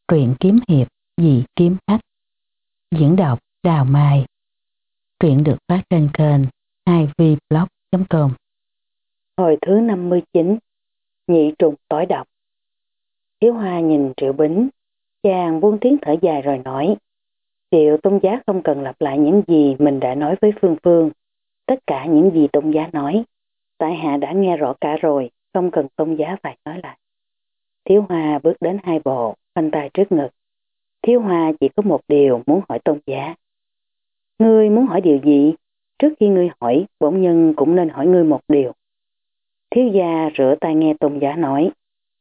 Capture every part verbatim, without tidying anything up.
Truyện kiếm hiệp Dị Kiếm Khách. Diễn đọc Đào Mai. Truyện được phát trên kênh hai v blog chấm com. Hồi thứ năm mươi chín. Nhị trùng tối độc. Thiếu Hoa nhìn Triệu Bính, chàng buông tiếng thở dài rồi nói: Triệu Tôn Giá không cần lặp lại những gì mình đã nói với Phương Phương. Tất cả những gì Tôn Giá nói, tại hạ đã nghe rõ cả rồi, không cần Tôn Giá phải nói lại. Thiếu Hoa bước đến hai bộ, khoanh tay trước ngực. Thiếu Hoa chỉ có một điều muốn hỏi Tôn Giá. Ngươi muốn hỏi điều gì? Trước khi ngươi hỏi, bổn nhân cũng nên hỏi ngươi một điều. Thiếu gia rửa tay nghe Tôn Giá nói: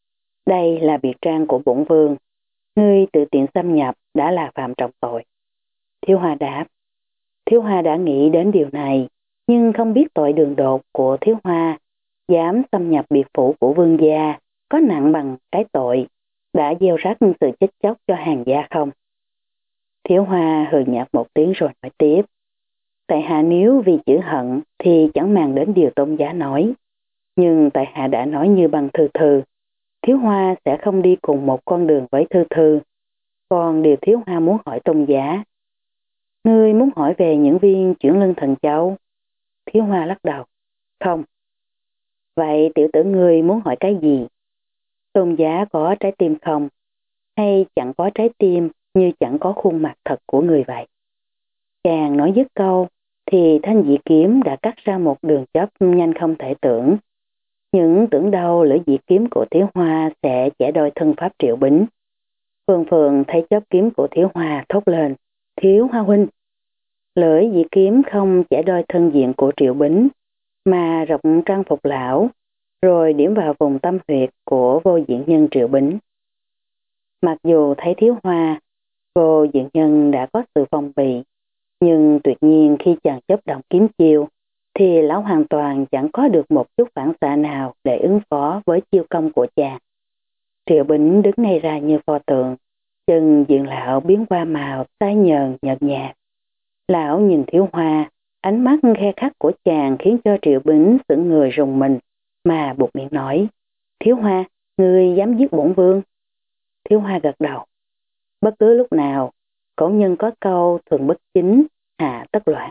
Đây là biệt trang của bổn vương, ngươi tự tiện xâm nhập đã là phạm trọng tội. Thiếu Hoa đáp. Thiếu Hoa đã nghĩ đến điều này, nhưng không biết tội đường đột của Thiếu Hoa dám xâm nhập biệt phủ của vương gia có nặng bằng cái tội đã gieo rắc sự chết chóc cho hàng gia không? Thiếu Hoa hừ nhạt một tiếng rồi nói tiếp. Tại hạ nếu vì chữ hận thì chẳng màng đến điều Tôn Giá nói. Nhưng tại hạ đã nói như bằng Thư Thư. Thiếu Hoa sẽ không đi cùng một con đường với Thư Thư. Còn điều Thiếu Hoa muốn hỏi Tôn Giá. Ngươi muốn hỏi về những viên chuyển lưng thần châu? Thiếu Hoa lắc đầu. Không. Vậy tiểu tử ngươi muốn hỏi cái gì? Tôn Giá có trái tim không? Hay chẳng có trái tim như chẳng có khuôn mặt thật của người vậy? Chàng nói dứt câu thì thanh dị kiếm đã cắt ra một đường chớp nhanh không thể tưởng. Những tưởng đâu lưỡi dị kiếm của Thiếu Hoa sẽ chẻ đôi thân pháp Triệu Bính. Phường Phường thấy chớp kiếm của Thiếu Hoa thốt lên. Thiếu Hoa huynh! Lưỡi dị kiếm không chẻ đôi thân diện của Triệu Bính, mà rộng trang phục lão, rồi điểm vào vùng tâm huyệt của vô diện nhân Triệu Bính. Mặc dù thấy Thiếu Hoa, vô diện nhân đã có sự phòng bị, nhưng tuyệt nhiên khi chàng chớp động kiếm chiêu, thì lão hoàn toàn chẳng có được một chút phản xạ nào để ứng phó với chiêu công của chàng. Triệu Bính đứng ngay ra như pho tượng, chân diện lão biến qua màu xanh nhờn nhợt nhạt. Lão nhìn Thiếu Hoa, ánh mắt khe khắc của chàng khiến cho Triệu Bính sững người rùng mình, mà buộc miệng nói: Thiếu Hoa, ngươi dám giết bổn vương? Thiếu Hoa gật đầu. Bất cứ lúc nào, cổ nhân có câu thường bất chính, hạ tất loạn.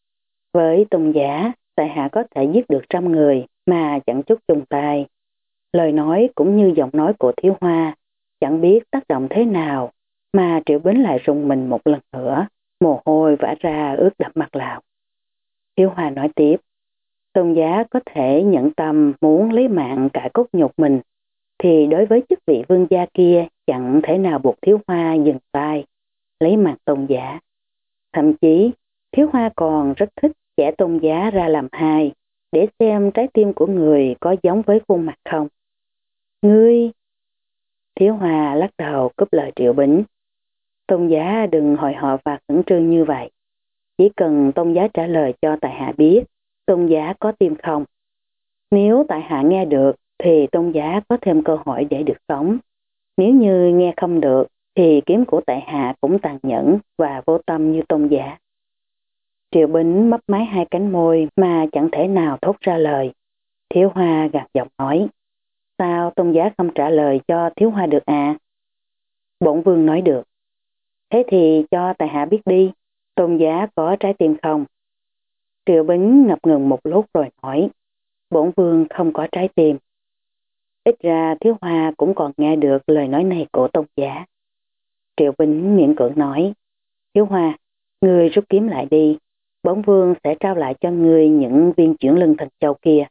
Với Tôn Giá, tại hạ có thể giết được trăm người mà chẳng chút chung tay. Lời nói cũng như giọng nói của Thiếu Hoa, chẳng biết tác động thế nào mà Triệu Bính lại rùng mình một lần nữa, mồ hôi vã ra ướt đẫm mặt lão. Thiếu Hoa nói tiếp. Tôn Giá có thể nhận tâm muốn lấy mạng cả cốt nhục mình, thì đối với chức vị vương gia kia chẳng thể nào buộc Thiếu Hoa dừng tay, lấy mạng Tôn Giá. Thậm chí, Thiếu Hoa còn rất thích chẻ Tôn Giá ra làm hai, để xem trái tim của người có giống với khuôn mặt không. Ngươi! Thiếu Hoa lắc đầu cướp lời Triệu Bính. Tôn Giá đừng hồi hộp và khẩn trương như vậy. Chỉ cần Tôn Giá trả lời cho tại hạ biết Tôn Giá có tim không. Nếu tại hạ nghe được thì Tôn Giá có thêm cơ hội để được sống. Nếu như nghe không được thì kiếm của tại hạ cũng tàn nhẫn và vô tâm như Tôn Giá. Triệu Bính mấp máy hai cánh môi mà chẳng thể nào thốt ra lời. Thiếu Hoa gạt giọng nói. Sao Tôn Giá không trả lời cho Thiếu Hoa được à? Bổn vương nói được. Thế thì cho tại hạ biết đi, Tôn Giá có trái tim không? Triệu Bính ngập ngừng một lúc rồi hỏi. Bổn vương không có trái tim. Ít ra Thiếu Hoa cũng còn nghe được lời nói này của Tôn Giá. Triệu Bính miễn cưỡng nói. Thiếu Hoa, ngươi rút kiếm lại đi. Bổn vương sẽ trao lại cho ngươi những viên chuyển lưng thần châu kia.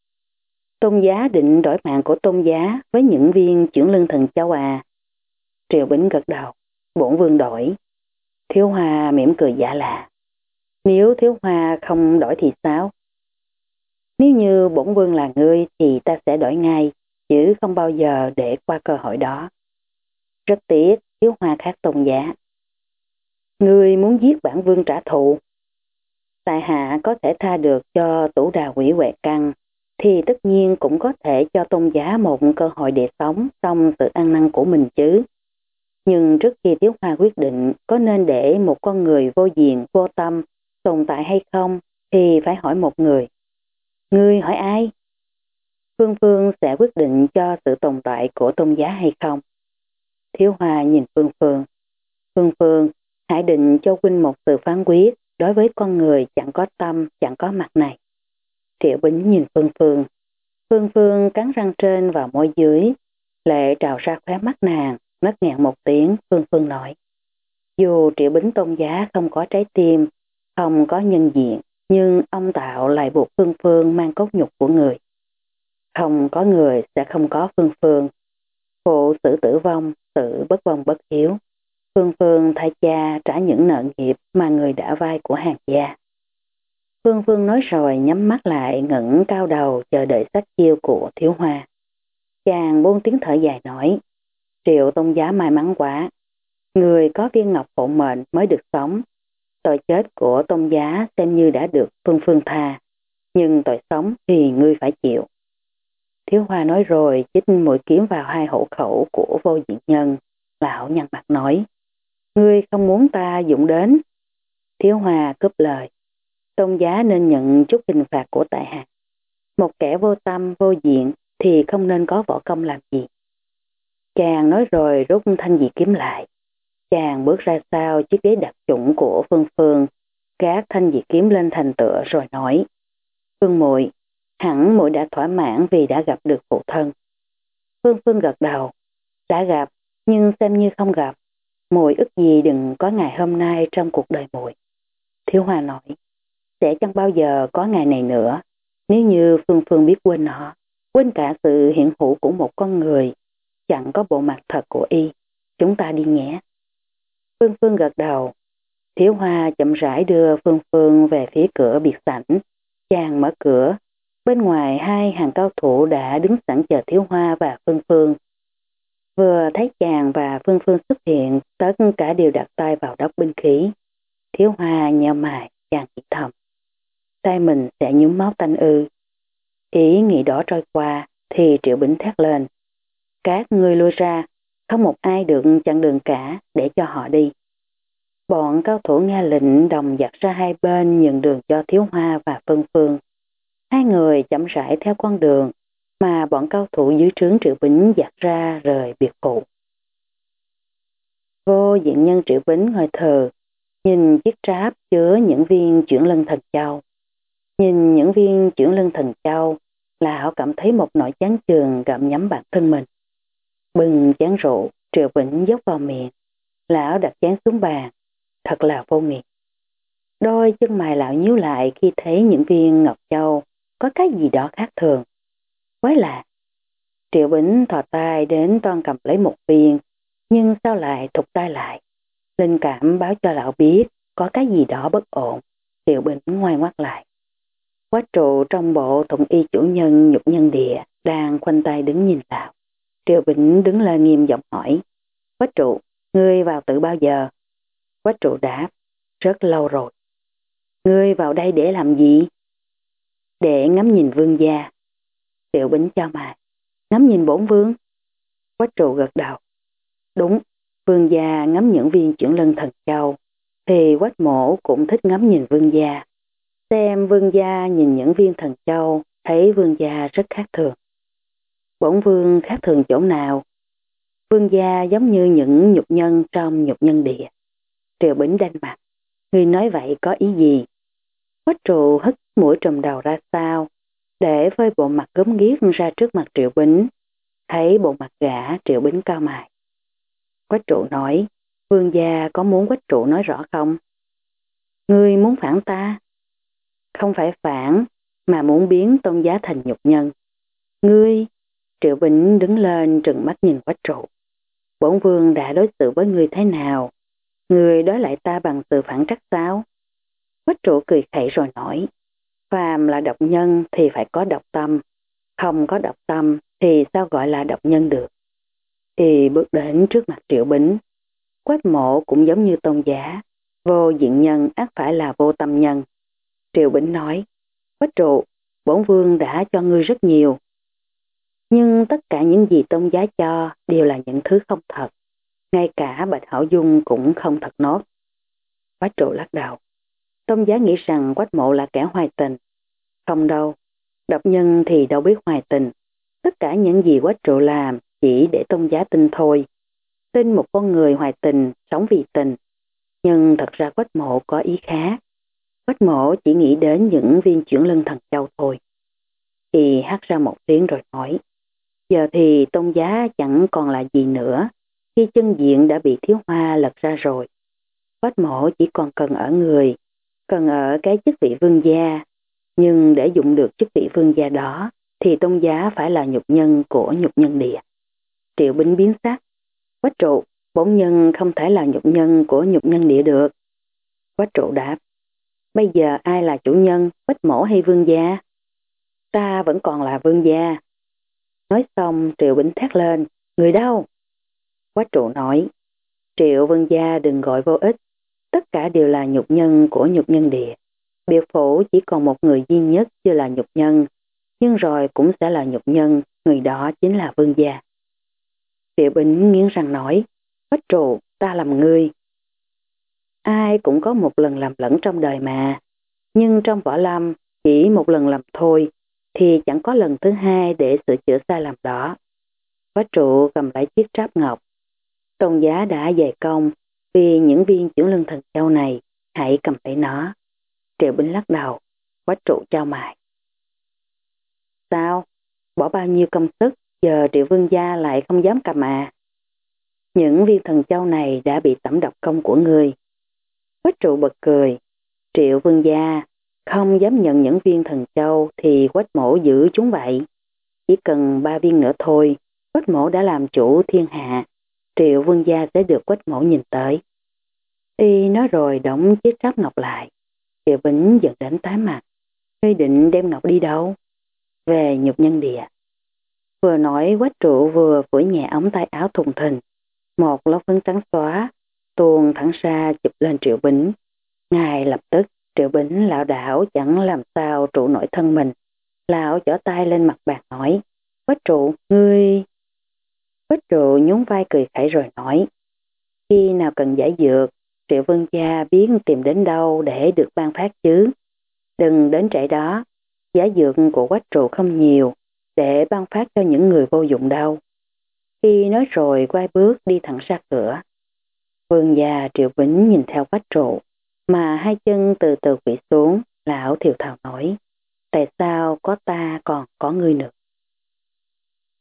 Tôn Giá định đổi mạng của Tôn Giá với những viên chuyển lưng thần châu à? Triệu Bính gật đầu. Bổn vương đổi. Thiếu Hoa mỉm cười giả lạ. Nếu Thiếu Hoa không đổi thì sao? Nếu như bổn vương là ngươi thì ta sẽ đổi ngay, chứ không bao giờ để qua cơ hội đó. Rất tiếc, Thiếu Hoa khác Tôn Giá. Ngươi muốn giết bản vương trả thù? Tại hạ có thể tha được cho Tủ Đà Quỷ Huệ Căn, thì tất nhiên cũng có thể cho Tôn Giá một cơ hội để sống trong sự ăn năn của mình chứ. Nhưng trước khi Thiếu Hoa quyết định có nên để một con người vô diện, vô tâm tồn tại hay không, thì phải hỏi một người. Ngươi hỏi ai? Phương Phương sẽ quyết định cho sự tồn tại của Tôn Giá hay không? Thiếu Hoa nhìn Phương Phương. Phương Phương, hãy định cho huynh một sự phán quyết, đối với con người chẳng có tâm, chẳng có mặt này. Triệu Bính nhìn Phương Phương. Phương Phương cắn răng trên vào môi dưới, lệ trào ra khóe mắt nàng, nấc nghẹn một tiếng. Phương Phương nói, dù Triệu Bính tôn giá không có trái tim, không có nhân diện, nhưng ông Tạo lại buộc Phương Phương mang cốt nhục của người. Không có người sẽ không có Phương Phương. Phụ tử tử vong, tử bất vong bất hiếu. Phương Phương thay cha trả những nợ nghiệp mà người đã vay của hàng gia. Phương Phương nói rồi nhắm mắt lại, ngẩng cao đầu chờ đợi sát chiêu của Thiếu Hoa. Chàng buông tiếng thở dài nói, Triệu tôn giá may mắn quá. Người có viên ngọc hộ mệnh mới được sống. Tội chết của tôn giá xem như đã được Phương Phương tha, nhưng tội sống thì ngươi phải chịu. Thiếu Hoa nói rồi chích mũi kiếm vào hai hổ khẩu của Vô Diện Nhân. Lão nhăn mặt nói, ngươi không muốn ta dụng đến. Thiếu Hoa cướp lời, tôn giá nên nhận chút hình phạt của tại hạ. Một kẻ vô tâm vô diện thì không nên có võ công làm gì. Chàng nói rồi rút thanh dị kiếm lại. Chàng bước ra sau chiếc ghế đặc chủng của Phương Phương, gác thanh dị kiếm lên thành tựa rồi nói, Phương muội, hẳn muội đã thỏa mãn vì đã gặp được phụ thân. Phương Phương gật đầu, đã gặp, nhưng xem như không gặp. Muội ước gì đừng có ngày hôm nay trong cuộc đời muội. Thiếu Hoa nói, sẽ chẳng bao giờ có ngày này nữa. Nếu như Phương Phương biết quên nó, quên cả sự hiện hữu của một con người, chẳng có bộ mặt thật của y, chúng ta đi nhé. Phương Phương gật đầu. Thiếu Hoa chậm rãi đưa Phương Phương về phía cửa biệt sảnh. Chàng mở cửa. Bên ngoài hai hàng cao thủ đã đứng sẵn chờ Thiếu Hoa và Phương Phương. Vừa thấy chàng và Phương Phương xuất hiện, tất cả đều đặt tay vào đốc binh khí. Thiếu Hoa nheo mày, chàng nghĩ thầm, tay mình sẽ nhúm máu tanh ư. Ý nghĩ đó trôi qua thì Triệu Bính thét lên, các ngươi lui ra, không một ai được chặn đường cả, để cho họ đi. Bọn cao thủ nghe lệnh đồng dạt ra hai bên nhường đường cho Thiếu Hoa và Phương Phương. Hai người chậm rãi theo con đường mà bọn cao thủ dưới trướng Triệu Bính dạt ra rời biệt phủ. Vô Diện Nhân Triệu Bính ngồi thờ, nhìn chiếc tráp chứa những viên chuyển lân thần châu. Nhìn những viên chuyển lân thần châu, lão cảm thấy một nỗi chán chường gặm nhấm bản thân mình. Bừng chén rượu, Triệu Bính dốc vào miệng. Lão đặt chén xuống bàn, thật là vô nghĩa. Đôi chân mày lão nhíu lại khi thấy những viên ngọc châu có cái gì đó khác thường. Quái lạ. Triệu Bính thò tay đến toan cầm lấy một viên, nhưng sao lại thụt tay lại. Linh cảm báo cho lão biết có cái gì đó bất ổn. Triệu Bính ngoan ngoắt lại. Quách trụ trong bộ thuận y chủ nhân nhục nhân địa đang khoanh tay đứng nhìn lão. Triệu Bính đứng lên nghiêm giọng hỏi, Quách trụ, ngươi vào tự bao giờ? Quách trụ đáp, rất lâu rồi. Ngươi vào đây để làm gì? Để ngắm nhìn vương gia. Triệu Bính cho mày, ngắm nhìn bổn vương? Quách trụ gật đầu. Đúng, vương gia ngắm những viên chuyển lân thần châu, thì Quách mổ cũng thích ngắm nhìn vương gia. Xem vương gia nhìn những viên thần châu, thấy vương gia rất khác thường. Bổn vương khác thường chỗ nào? Vương gia giống như những nhục nhân trong nhục nhân địa. Triệu Bính đanh mặt. Ngươi nói vậy có ý gì? Quách trụ hất mũi trùm đầu ra sau, để phơi bộ mặt gớm ghiếc ra trước mặt Triệu Bính. Thấy bộ mặt gã, Triệu Bính cao mày. Quách trụ nói, vương gia có muốn Quách trụ nói rõ không? Ngươi muốn phản ta? Không phải phản, mà muốn biến tôn giá thành nhục nhân. Ngươi... Triệu Bính đứng lên trừng mắt nhìn Quách trụ. Bổn vương đã đối xử với ngươi thế nào? Ngươi đối lại ta bằng sự phản trắc sao? Quách trụ cười khẩy rồi nói, phàm là độc nhân thì phải có độc tâm, không có độc tâm thì sao gọi là độc nhân được? Thì bước đến trước mặt Triệu Bính. Quách mộ cũng giống như tôn giá, vô diện nhân ắt phải là vô tâm nhân. Triệu Bính nói, Quách trụ, bổn vương đã cho ngươi rất nhiều. Nhưng tất cả những gì tôn giá cho đều là những thứ không thật. Ngay cả Bạch Hảo Dung cũng không thật nốt. Quách trụ lắc đầu. Tôn giá nghĩ rằng Quách mộ là kẻ hoài tình. Không đâu. Độc nhân thì đâu biết hoài tình. Tất cả những gì Quách trụ làm chỉ để tôn giá tin thôi. tin một con người hoài tình, sống vì tình. Nhưng thật ra Quách Mộ có ý khác. Quách Mộ chỉ nghĩ đến những viên chuyển lưng thần châu thôi. Y hắt ra một tiếng rồi nói, giờ thì Tôn giá chẳng còn là gì nữa, khi chân diện đã bị Thiếu Hoa lật ra rồi. Quách Mộ chỉ còn cần ở người, cần ở cái chức vị vương gia, nhưng để dụng được chức vị vương gia đó thì Tôn giá phải là nhục nhân của nhục nhân địa. Triệu Bính biến sắc, Quách trụ, bổn nhân không thể là nhục nhân của nhục nhân địa được. Quách trụ đáp, bây giờ ai là chủ nhân, Quách Mổ hay vương gia? Ta vẫn còn là vương gia. Nói xong Triệu Bính thét lên, người đâu? Quách trụ nói, Triệu vương gia đừng gọi vô ích, tất cả đều là nhục nhân của nhục nhân địa. Biệt phủ chỉ còn một người duy nhất chưa là nhục nhân, nhưng rồi cũng sẽ là nhục nhân, người đó chính là vương gia. Triệu Bính nghiến răng nói, Quách trụ, ta làm ngươi. Ai cũng có một lần làm lẫn trong đời mà, nhưng trong võ lâm chỉ một lần làm thôi, thì chẳng có lần thứ hai để sửa chữa sai lầm đó. Quách trụ cầm lấy chiếc tráp ngọc. Tôn giá đã dày công, vì những viên chuyển lưng thần châu này, hãy cầm lấy nó. Triệu Bính lắc đầu, Quách trụ chau mày. Sao? Bỏ bao nhiêu công sức, giờ Triệu vương gia lại không dám cầm à? Những viên thần châu này đã bị tẩm độc công của ngươi. Quách trụ bật cười, Triệu vương gia không dám nhận những viên thần châu thì Quách Mổ giữ chúng vậy. Chỉ cần ba viên nữa thôi, Quách Mổ đã làm chủ thiên hạ, Triệu vương gia sẽ được Quách Mổ nhìn tới. Y nói rồi đóng chiếc tráp ngọc lại. Triệu Bính giận đến tái mặt. Ngươi định đem ngọc đi đâu? Về nhục nhân địa. Vừa nói Quách trụ vừa phủi nhẹ ống tay áo thùng thình. Một lốc phấn trắng xóa tuôn thẳng ra chụp lên Triệu Bính. Ngay lập tức Triệu Bính lảo đảo chẳng làm sao trụ nổi thân mình. Lão chỏ tay lên mặt bàn nói, Quách trụ, ngươi... Quách trụ nhún vai cười khẩy rồi nói, khi nào cần giải dược, Triệu vương gia biết tìm đến đâu để được ban phát chứ. Đừng đến trễ đó, giải dược của Quách trụ không nhiều, để ban phát cho những người vô dụng đâu. Khi nói rồi quay bước đi thẳng ra cửa. Vương gia Triệu Bính nhìn theo Quách trụ, mà hai chân từ từ quỵ xuống, lão thiều thào nói, tại sao có ta còn có ngươi nữa?